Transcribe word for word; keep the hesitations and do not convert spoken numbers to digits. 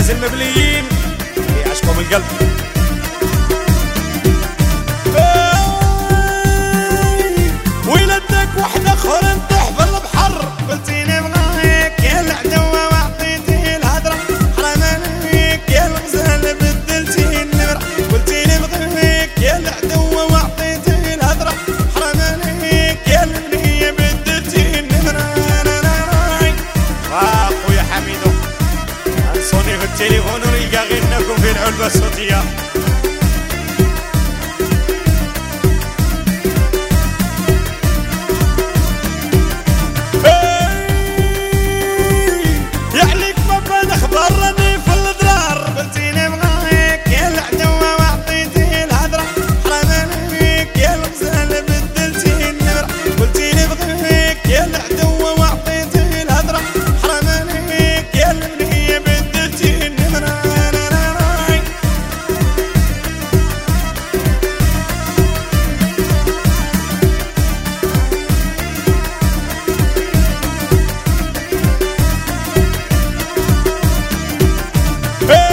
الناس المبليين اللي يعشقوا من القلب. ولدك وحدة اخرى نطيح في البحر، قلتي نبغيك يا العدوة وعطيتي الهدرة، حرام عليك يا الغزال بدلتي النمرة. قلتي نبغيك يا العدوة وعطيتي الهدرة، حرام عليك يا البنية بدلتي النمرة. واخويا حميدو انصوني في التليفون ونلقى غيرناكم في العلبة الصوتية. Hey!